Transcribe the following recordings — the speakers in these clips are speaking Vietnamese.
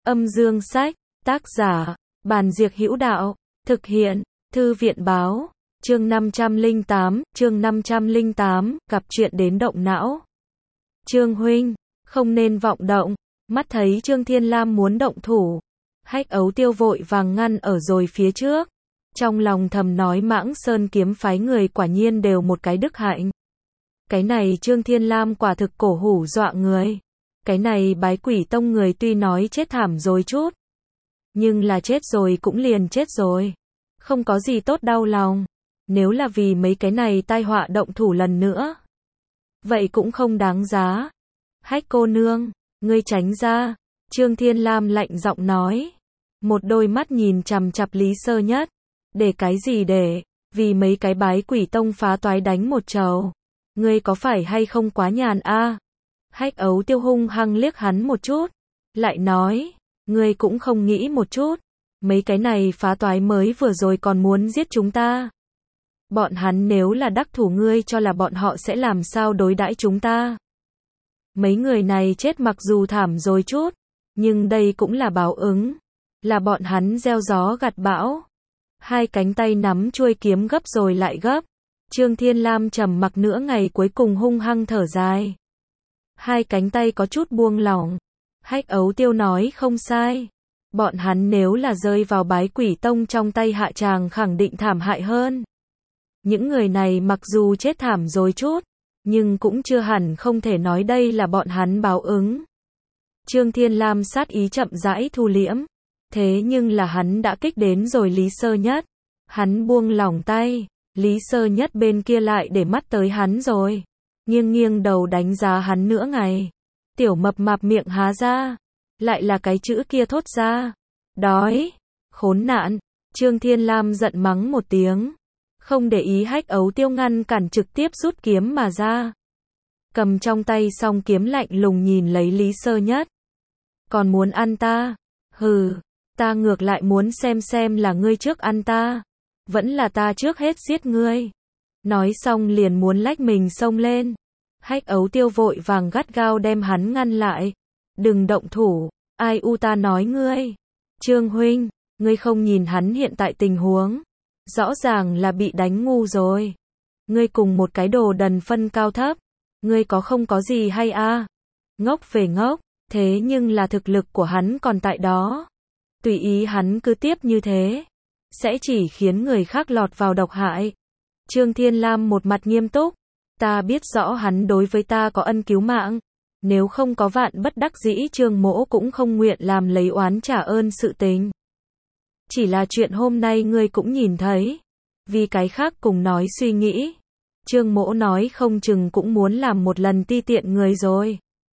Âm dương sách, tác giả, Bàn Diệc Hữu Đạo, thực hiện, Thư viện báo, chương 508, gặp chuyện đến động não. Trương huynh, không nên vọng động, mắt thấy Trương Thiên Lam muốn động thủ. Hách Ấu Tiêu vội vàng ngăn ở rồi phía trước. Trong lòng thầm nói Mãng Sơn kiếm phái người quả nhiên đều một cái đức hạnh. Cái này Trương Thiên Lam quả thực cổ hủ dọa người. Cái này Bái Quỷ Tông người tuy nói chết thảm rồi chút, nhưng là chết rồi cũng liền chết rồi. Không có gì tốt đau lòng. Nếu là vì mấy cái này tai họa động thủ lần nữa, vậy cũng không đáng giá. Hách cô nương, ngươi tránh ra. Trương Thiên Lam lạnh giọng nói. Một đôi mắt nhìn chằm chằm Lý Sơ Nhất. Để cái gì để, vì mấy cái Bái Quỷ Tông phá toái đánh một trầu. Ngươi có phải hay không quá nhàn a? Hách Ấu Tiêu hung hăng liếc hắn một chút, lại nói, ngươi cũng không nghĩ một chút, mấy cái này phá toái mới vừa rồi còn muốn giết chúng ta. Bọn hắn nếu là đắc thủ ngươi cho là bọn họ sẽ làm sao đối đãi chúng ta? Mấy người này chết mặc dù thảm rồi chút, nhưng đây cũng là báo ứng, là bọn hắn gieo gió gặt bão. Hai cánh tay nắm chuôi kiếm gấp rồi lại gấp. Trương Thiên Lam trầm mặc nửa ngày cuối cùng hung hăng thở dài. Hai cánh tay có chút buông lỏng. Hách Ấu Tiêu nói không sai. Bọn hắn nếu là rơi vào Bái Quỷ Tông trong tay hạ tràng khẳng định thảm hại hơn. Những người này mặc dù chết thảm rồi chút, nhưng cũng chưa hẳn không thể nói đây là bọn hắn báo ứng. Trương Thiên Lam sát ý chậm rãi thu liễm. Thế nhưng là hắn đã kích đến rồi Lý Sơ Nhất. Hắn buông lỏng tay. Lý Sơ Nhất bên kia lại để mắt tới hắn rồi. Nghiêng nghiêng đầu đánh giá hắn nửa ngày. Tiểu mập mạp miệng há ra. Lại là cái chữ kia thốt ra. Đói. Khốn nạn. Trương Thiên Lam giận mắng một tiếng. Không để ý Hách Ấu Tiêu ngăn cản trực tiếp rút kiếm mà ra. Cầm trong tay song kiếm lạnh lùng nhìn lấy Lý Sơ Nhất. Còn muốn ăn ta? Hừ. Ta ngược lại muốn xem là ngươi trước ăn ta. Vẫn là ta trước hết giết ngươi. Nói xong liền muốn lách mình xông lên. Hách Ấu Tiêu vội vàng gắt gao đem hắn ngăn lại. Đừng động thủ. Ai u ta nói ngươi. Trương huynh, ngươi không nhìn hắn hiện tại tình huống. Rõ ràng là bị đánh ngu rồi. Ngươi cùng một cái đồ đần phân cao thấp. Ngươi có không có gì hay a? Ngốc về ngốc. Thế nhưng là thực lực của hắn còn tại đó. Tùy ý hắn cứ tiếp như thế, sẽ chỉ khiến người khác lọt vào độc hại. Trương Thiên Lam một mặt nghiêm túc. Ta biết rõ hắn đối với ta có ân cứu mạng. Nếu không có vạn bất đắc dĩ Trương mỗ cũng không nguyện làm lấy oán trả ơn sự tình. Chỉ là chuyện hôm nay ngươi cũng nhìn thấy. Vì cái khác cùng nói suy nghĩ. Trương mỗ nói không chừng cũng muốn làm một lần ti tiện người rồi.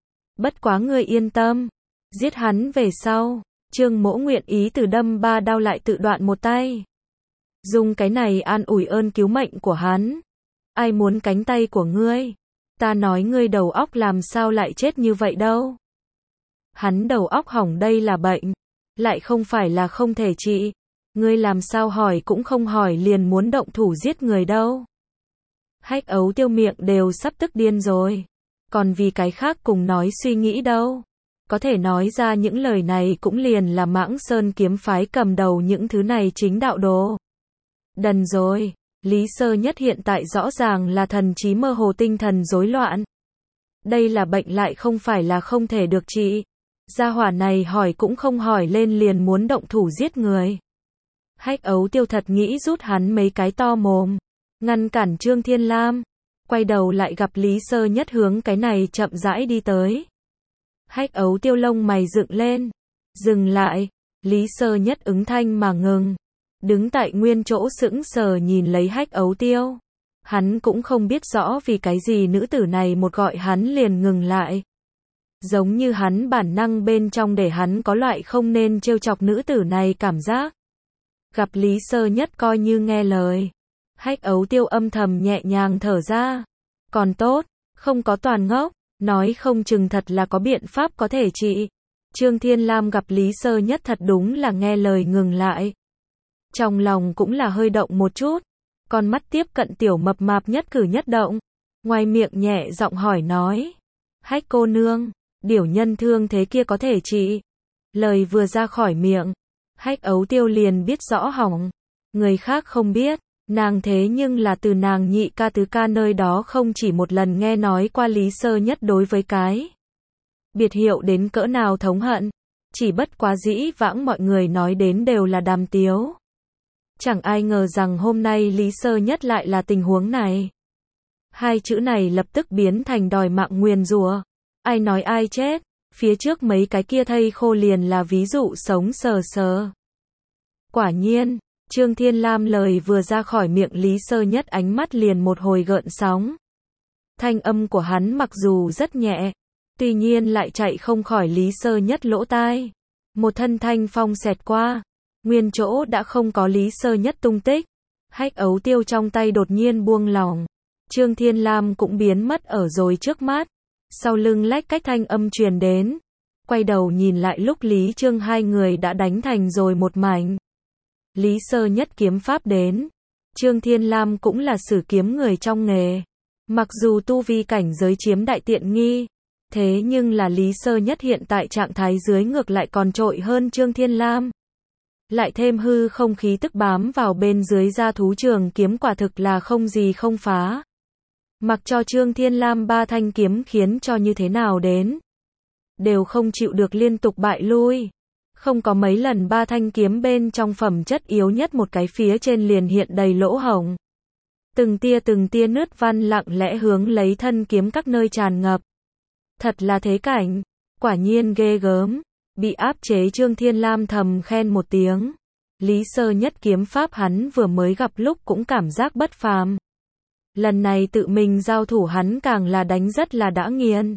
Bất quá ngươi yên tâm. Giết hắn về sau. Trương mỗ nguyện ý từ đâm 3 đao lại tự đoạn một tay. Dùng cái này an ủi ơn cứu mệnh của hắn. Ai muốn cánh tay của ngươi? Ta nói ngươi đầu óc làm sao lại chết như vậy đâu. Hắn đầu óc hỏng đây là bệnh. Lại không phải là không thể trị. Ngươi làm sao hỏi cũng không hỏi liền muốn động thủ giết người đâu. Hách Ấu Tiêu miệng đều sắp tức điên rồi. Còn vì cái khác cùng nói suy nghĩ đâu. Có thể nói ra những lời này cũng liền là Mãng Sơn kiếm phái cầm đầu những thứ này chính đạo đồ. Đần rồi, Lý Sơ Nhất hiện tại rõ ràng là thần trí mơ hồ tinh thần rối loạn. Đây là bệnh lại không phải là không thể được trị. Gia hỏa này hỏi cũng không hỏi lên liền muốn động thủ giết người. Hách Ấu Tiêu thật nghĩ rút hắn mấy cái to mồm. Ngăn cản Trương Thiên Lam. Quay đầu lại gặp Lý Sơ Nhất hướng cái này chậm rãi đi tới. Hách Ấu Tiêu lông mày dựng lên. Dừng lại. Lý Sơ Nhất ứng thanh mà ngừng. Đứng tại nguyên chỗ sững sờ nhìn lấy Hách Ấu Tiêu. Hắn cũng không biết rõ vì cái gì nữ tử này một gọi hắn liền ngừng lại. Giống như hắn bản năng bên trong để hắn có loại không nên trêu chọc nữ tử này cảm giác. Gặp Lý Sơ Nhất coi như nghe lời. Hách Ấu Tiêu âm thầm nhẹ nhàng thở ra. Còn tốt, không có toàn ngốc. Nói không chừng thật là có biện pháp có thể trị. Trương Thiên Lam gặp Lý Sơ Nhất thật đúng là nghe lời ngừng lại. Trong lòng cũng là hơi động một chút. Con mắt tiếp cận tiểu mập mạp nhất cử nhất động. Ngoài miệng nhẹ giọng hỏi nói. Hách cô nương, điểu nhân thương thế kia có thể trị. Lời vừa ra khỏi miệng, Hách Ấu Tiêu liền biết rõ hỏng. Người khác không biết, nàng thế nhưng là từ nàng nhị ca tứ ca nơi đó không chỉ một lần nghe nói qua Lý Sơ Nhất đối với cái biệt hiệu đến cỡ nào thống hận. Chỉ bất quá dĩ vãng mọi người nói đến đều là đàm tiếu. Chẳng ai ngờ rằng hôm nay Lý Sơ Nhất lại là tình huống này. Hai chữ này lập tức biến thành đòi mạng nguyền rủa. Ai nói ai chết, phía trước mấy cái kia thây khô liền là ví dụ sống sờ sờ. Quả nhiên, Trương Thiên Lam lời vừa ra khỏi miệng Lý Sơ Nhất ánh mắt liền một hồi gợn sóng. Thanh âm của hắn mặc dù rất nhẹ, tuy nhiên lại chạy không khỏi Lý Sơ Nhất lỗ tai. Một thân thanh phong xẹt qua, nguyên chỗ đã không có Lý Sơ Nhất tung tích. Hách Ấu Tiêu trong tay đột nhiên buông lỏng. Trương Thiên Lam cũng biến mất ở rồi trước mắt. Sau lưng lách cách thanh âm truyền đến. Quay đầu nhìn lại lúc Lý Trương hai người đã đánh thành rồi một mảnh. Lý Sơ Nhất kiếm pháp đến. Trương Thiên Lam cũng là sử kiếm người trong nghề. Mặc dù tu vi cảnh giới chiếm đại tiện nghi, thế nhưng là Lý Sơ Nhất hiện tại trạng thái dưới ngược lại còn trội hơn Trương Thiên Lam. Lại thêm hư không khí tức bám vào bên dưới da thú trường kiếm quả thực là không gì không phá. Mặc cho Trương Thiên Lam ba thanh kiếm khiến cho như thế nào đến, đều không chịu được liên tục bại lui. Không có mấy lần ba thanh kiếm bên trong phẩm chất yếu nhất một cái phía trên liền hiện đầy lỗ hổng. Từng tia nứt văn lặng lẽ hướng lấy thân kiếm các nơi tràn ngập. Thật là thế cảnh, quả nhiên ghê gớm. Bị áp chế Trương Thiên Lam thầm khen một tiếng. Lý Sơ Nhất kiếm pháp hắn vừa mới gặp lúc cũng cảm giác bất phàm. Lần này tự mình giao thủ hắn càng là đánh rất là đã nghiền.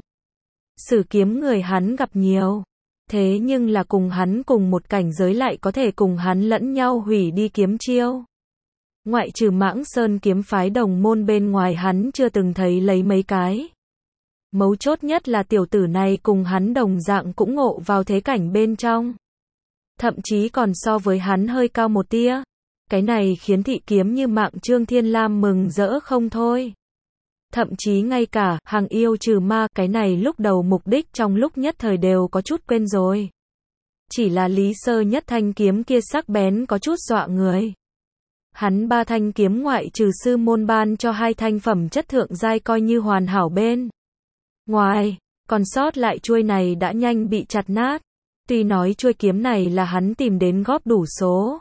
Sử kiếm người hắn gặp nhiều. Thế nhưng là cùng hắn cùng một cảnh giới lại có thể cùng hắn lẫn nhau hủy đi kiếm chiêu. Ngoại trừ Mãng Sơn kiếm phái đồng môn bên ngoài hắn chưa từng thấy lấy mấy cái. Mấu chốt nhất là tiểu tử này cùng hắn đồng dạng cũng ngộ vào thế cảnh bên trong. Thậm chí còn so với hắn hơi cao một tia. Cái này khiến thị kiếm như mạng Trương Thiên Lam mừng rỡ không thôi. Thậm chí ngay cả hàng yêu trừ ma cái này lúc đầu mục đích trong lúc nhất thời đều có chút quên rồi. Chỉ là Lý Sơ Nhất thanh kiếm kia sắc bén có chút dọa người. Hắn ba thanh kiếm ngoại trừ sư môn ban cho hai thanh phẩm chất thượng giai coi như hoàn hảo bên ngoài, còn sót lại chuôi này đã nhanh bị chặt nát. Tuy nói chuôi kiếm này là hắn tìm đến góp đủ số,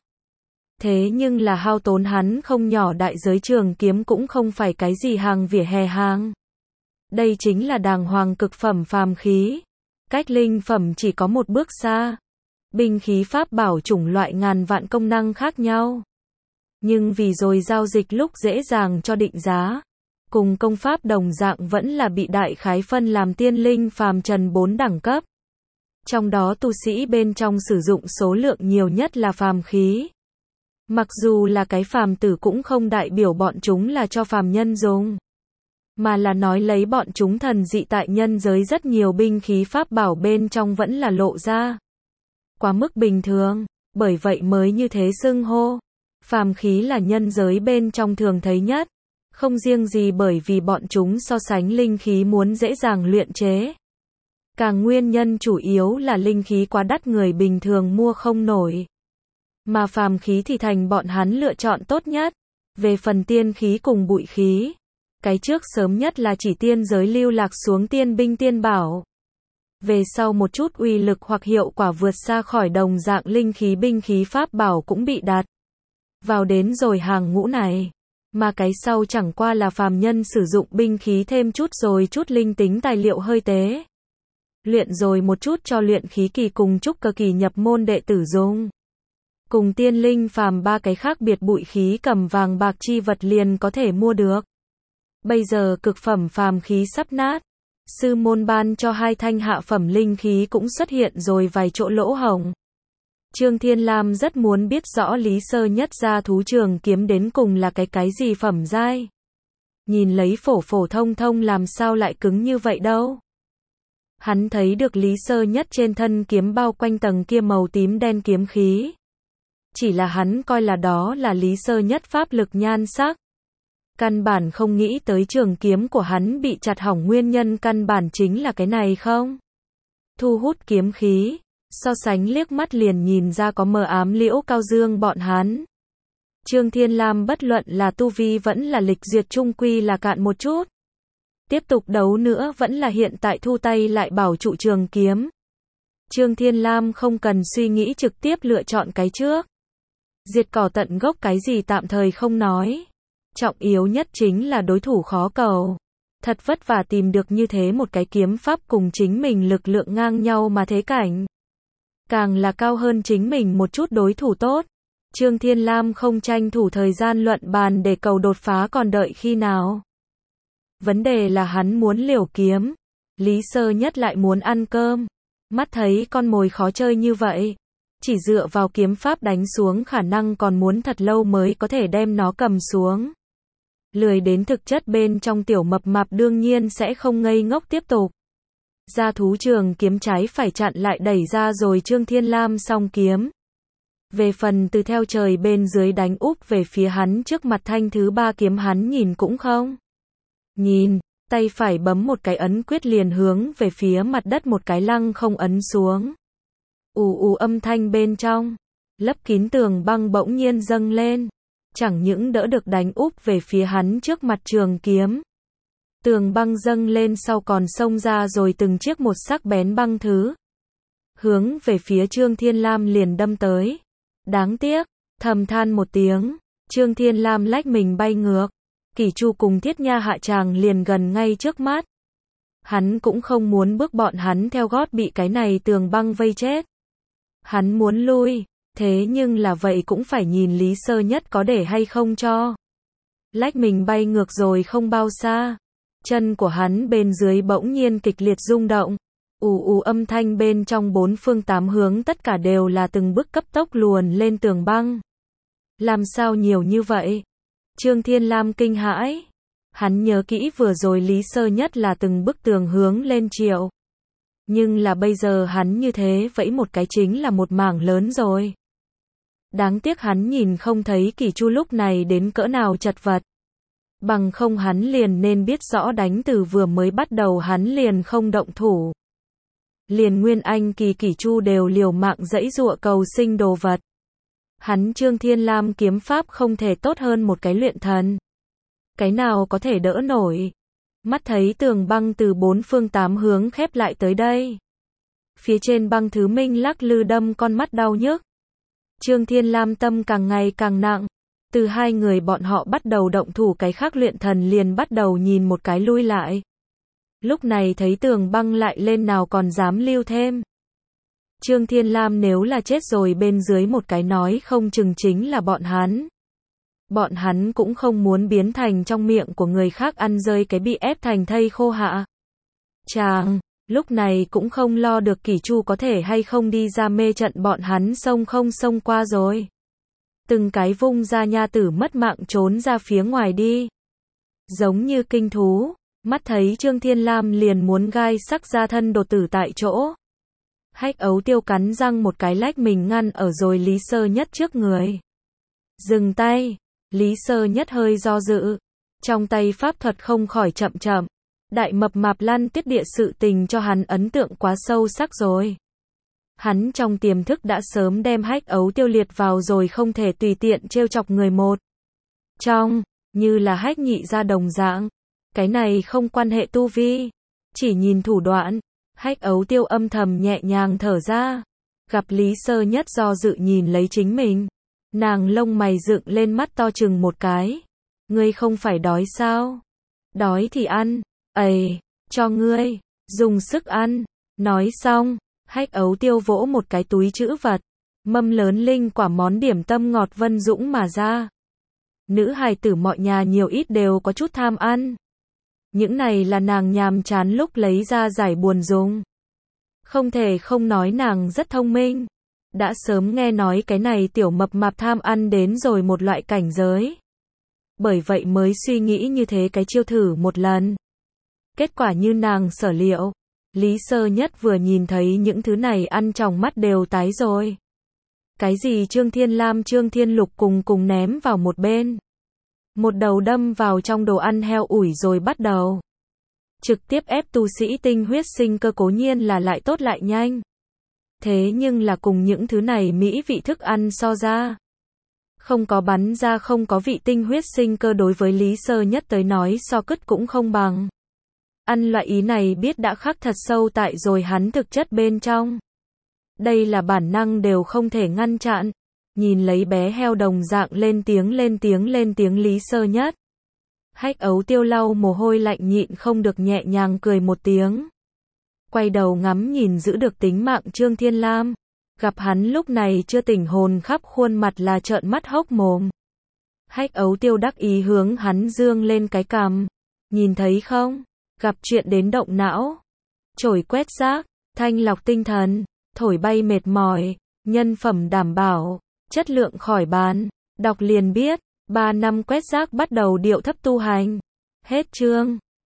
thế nhưng là hao tốn hắn không nhỏ đại giới trường kiếm cũng không phải cái gì hàng vỉa hè hàng. Đây chính là đàng hoàng cực phẩm phàm khí. Cách linh phẩm chỉ có một bước xa. Binh khí pháp bảo chủng loại ngàn vạn công năng khác nhau. Nhưng vì rồi giao dịch lúc dễ dàng cho định giá. Cùng công pháp đồng dạng vẫn là bị đại khái phân làm tiên linh phàm trần 4 đẳng cấp. Trong đó tu sĩ bên trong sử dụng số lượng nhiều nhất là phàm khí. Mặc dù là cái phàm tử cũng không đại biểu bọn chúng là cho phàm nhân dùng, mà là nói lấy bọn chúng thần dị tại nhân giới rất nhiều binh khí pháp bảo bên trong vẫn là lộ ra quá mức bình thường, bởi vậy mới như thế xưng hô. Phàm khí là nhân giới bên trong thường thấy nhất, không riêng gì bởi vì bọn chúng so sánh linh khí muốn dễ dàng luyện chế. Càng nguyên nhân chủ yếu là linh khí quá đắt người bình thường mua không nổi. Mà phàm khí thì thành bọn hắn lựa chọn tốt nhất. Về phần tiên khí cùng bụi khí, cái trước sớm nhất là chỉ tiên giới lưu lạc xuống tiên binh tiên bảo. Về sau một chút uy lực hoặc hiệu quả vượt xa khỏi đồng dạng linh khí binh khí pháp bảo cũng bị đặt vào đến rồi hàng ngũ này. Mà cái sau chẳng qua là phàm nhân sử dụng binh khí thêm chút rồi chút linh tính tài liệu hơi tế luyện rồi một chút cho luyện khí kỳ cùng trúc cơ kỳ nhập môn đệ tử dùng. Cùng tiên linh phàm ba cái khác biệt bụi khí cầm vàng bạc chi vật liền có thể mua được. Bây giờ cực phẩm phàm khí sắp nát. Sư môn ban cho hai thanh hạ phẩm linh khí cũng xuất hiện rồi vài chỗ lỗ hổng. Trương Thiên Lam rất muốn biết rõ Lý Sơ Nhất ra thú trường kiếm đến cùng là cái gì phẩm giai. Nhìn lấy phổ phổ thông thông làm sao lại cứng như vậy đâu. Hắn thấy được Lý Sơ Nhất trên thân kiếm bao quanh tầng kia màu tím đen kiếm khí. Chỉ là hắn coi là đó là Lý Sơ Nhất pháp lực nhan sắc. Căn bản không nghĩ tới trường kiếm của hắn bị chặt hỏng nguyên nhân căn bản chính là cái này không. Thu hút kiếm khí. So sánh liếc mắt liền nhìn ra có mờ ám Liễu Cao Dương bọn hắn. Trương Thiên Lam bất luận là tu vi vẫn là lịch duyệt trung quy là cạn một chút. Tiếp tục đấu nữa vẫn là hiện tại thu tay lại bảo trụ trường kiếm. Trương Thiên Lam không cần suy nghĩ trực tiếp lựa chọn cái trước. Diệt cỏ tận gốc cái gì tạm thời không nói. Trọng yếu nhất chính là đối thủ khó cầu. Thật vất vả tìm được như thế một cái kiếm pháp cùng chính mình lực lượng ngang nhau mà thế cảnh. Càng là cao hơn chính mình một chút đối thủ tốt. Trương Thiên Lam không tranh thủ thời gian luận bàn để cầu đột phá còn đợi khi nào. Vấn đề là hắn muốn liều kiếm. Lý Sơ Nhất lại muốn ăn cơm. Mắt thấy con mồi khó chơi như vậy. Chỉ dựa vào kiếm pháp đánh xuống khả năng còn muốn thật lâu mới có thể đem nó cầm xuống. Lười đến thực chất bên trong tiểu mập mạp đương nhiên sẽ không ngây ngốc tiếp tục. Ra thú trường kiếm trái phải chặn lại đẩy ra rồi Trương Thiên Lam song kiếm. Về phần từ theo trời bên dưới đánh úp về phía hắn trước mặt thanh thứ ba kiếm hắn nhìn cũng không. Nhìn, tay phải bấm một cái ấn quyết liền hướng về phía mặt đất một cái lăng không ấn xuống. Âm thanh bên trong, lấp kín tường băng bỗng nhiên dâng lên. Chẳng những đỡ được đánh úp về phía hắn trước mặt trường kiếm. Tường băng dâng lên sau còn xông ra rồi từng chiếc một sắc bén băng thứ. Hướng về phía Trương Thiên Lam liền đâm tới. Đáng tiếc, thầm than một tiếng, Trương Thiên Lam lách mình bay ngược. Kỷ Chu cùng Thiết Nha hạ tràng liền gần ngay trước mắt. Hắn cũng không muốn bước bọn hắn theo gót bị cái này tường băng vây chết. Hắn muốn lui, thế nhưng là vậy cũng phải nhìn Lý Sơ Nhất có để hay không cho. Lách mình bay ngược rồi không bao xa. Chân của hắn bên dưới bỗng nhiên kịch liệt rung động. Âm thanh bên trong bốn phương tám hướng tất cả đều là từng bước cấp tốc luồn lên tường băng. Làm sao nhiều như vậy? Trương Thiên Lam kinh hãi. Hắn nhớ kỹ vừa rồi Lý Sơ Nhất là từng bức tường hướng lên triệu. Nhưng là bây giờ hắn như thế vẫy một cái chính là một mảng lớn rồi. Đáng tiếc hắn nhìn không thấy Kỷ Chu lúc này đến cỡ nào chật vật. Bằng không hắn liền nên biết rõ đánh từ vừa mới bắt đầu hắn liền không động thủ. Liền Nguyên Anh kỳ Kỷ Chu đều liều mạng giãy giụa cầu sinh đồ vật. Hắn Trương Thiên Lam kiếm pháp không thể tốt hơn một cái luyện thần. Cái nào có thể đỡ nổi. Mắt thấy tường băng từ bốn phương tám hướng khép lại tới đây. Phía trên băng thứ minh lắc lư đâm con mắt đau nhức. Trương Thiên Lam tâm càng ngày càng nặng. Từ hai người bọn họ bắt đầu động thủ cái khác luyện thần liền bắt đầu nhìn một cái lui lại. Lúc này thấy tường băng lại lên nào còn dám lưu thêm. Trương Thiên Lam nếu là chết rồi bên dưới một cái nói không chừng chính là bọn hắn. Bọn hắn cũng không muốn biến thành trong miệng của người khác ăn rơi cái bị ép thành thây khô hạ. Chàng, lúc này cũng không lo được Kỷ Chu có thể hay không đi ra mê trận bọn hắn xông không xông qua rồi. Từng cái vung ra nha tử mất mạng trốn ra phía ngoài đi. Giống như kinh thú, mắt thấy Trương Thiên Lam liền muốn gai sắc ra thân đột tử tại chỗ. Hách Ấu Tiêu cắn răng một cái lách mình ngăn ở rồi Lý Sơ Nhất trước người. Dừng tay, Lý Sơ Nhất hơi do dự. Trong tay pháp thuật không khỏi chậm chậm. Đại mập mạp lăn tiết địa sự tình cho hắn ấn tượng quá sâu sắc rồi. Hắn trong tiềm thức đã sớm đem Hách Ấu Tiêu liệt vào rồi không thể tùy tiện trêu chọc người một. Trong, như là Hách Nhị ra đồng dạng. Cái này không quan hệ tu vi. Chỉ nhìn thủ đoạn. Hách Ấu Tiêu âm thầm nhẹ nhàng thở ra. Gặp Lý Sơ Nhất do dự nhìn lấy chính mình. Nàng lông mày dựng lên mắt to chừng một cái. Ngươi không phải đói sao? Đói thì ăn. Cho ngươi. Dùng sức ăn. Nói xong. Hách Ấu Tiêu vỗ một cái túi trữ vật. Mâm lớn linh quả món điểm tâm ngọt vân dũng mà ra. Nữ hài tử mọi nhà nhiều ít đều có chút tham ăn. Những này là nàng nhàm chán lúc lấy ra giải buồn dùng. Không thể không nói nàng rất thông minh. Đã sớm nghe nói cái này tiểu mập mạp tham ăn đến rồi một loại cảnh giới. Bởi vậy mới suy nghĩ như thế cái chiêu thử một lần. Kết quả như nàng sở liệu. Lý Sơ Nhất vừa nhìn thấy những thứ này ăn trong mắt đều tái rồi. Cái gì Trương Thiên Lam Trương Thiên Lục cùng ném vào một bên. Một đầu đâm vào trong đồ ăn heo ủi rồi bắt đầu. Trực tiếp ép tu sĩ tinh huyết sinh cơ cố nhiên là lại tốt lại nhanh. Thế nhưng là cùng những thứ này mỹ vị thức ăn so ra. Không có bắn ra không có vị tinh huyết sinh cơ đối với Lý Sơ Nhất tới nói so cứt cũng không bằng. Ăn loại ý này biết đã khắc thật sâu tại rồi hắn thực chất bên trong. Đây là bản năng đều không thể ngăn chặn. Nhìn lấy bé heo đồng dạng lên tiếng Lý Sơ Nhất. Hách Ấu Tiêu lau mồ hôi lạnh nhịn không được nhẹ nhàng cười một tiếng. Quay đầu ngắm nhìn giữ được tính mạng Trương Thiên Lam. Gặp hắn lúc này chưa tỉnh hồn khắp khuôn mặt là trợn mắt hốc mồm. Hách Ấu Tiêu đắc ý hướng hắn dương lên cái cằm. Nhìn thấy không? Gặp chuyện đến động não. Chổi quét rác, thanh lọc tinh thần, thổi bay mệt mỏi, nhân phẩm đảm bảo, chất lượng khỏi bàn. Đọc liền biết, 3 năm quét rác bắt đầu điệu thấp tu hành. Hết chương.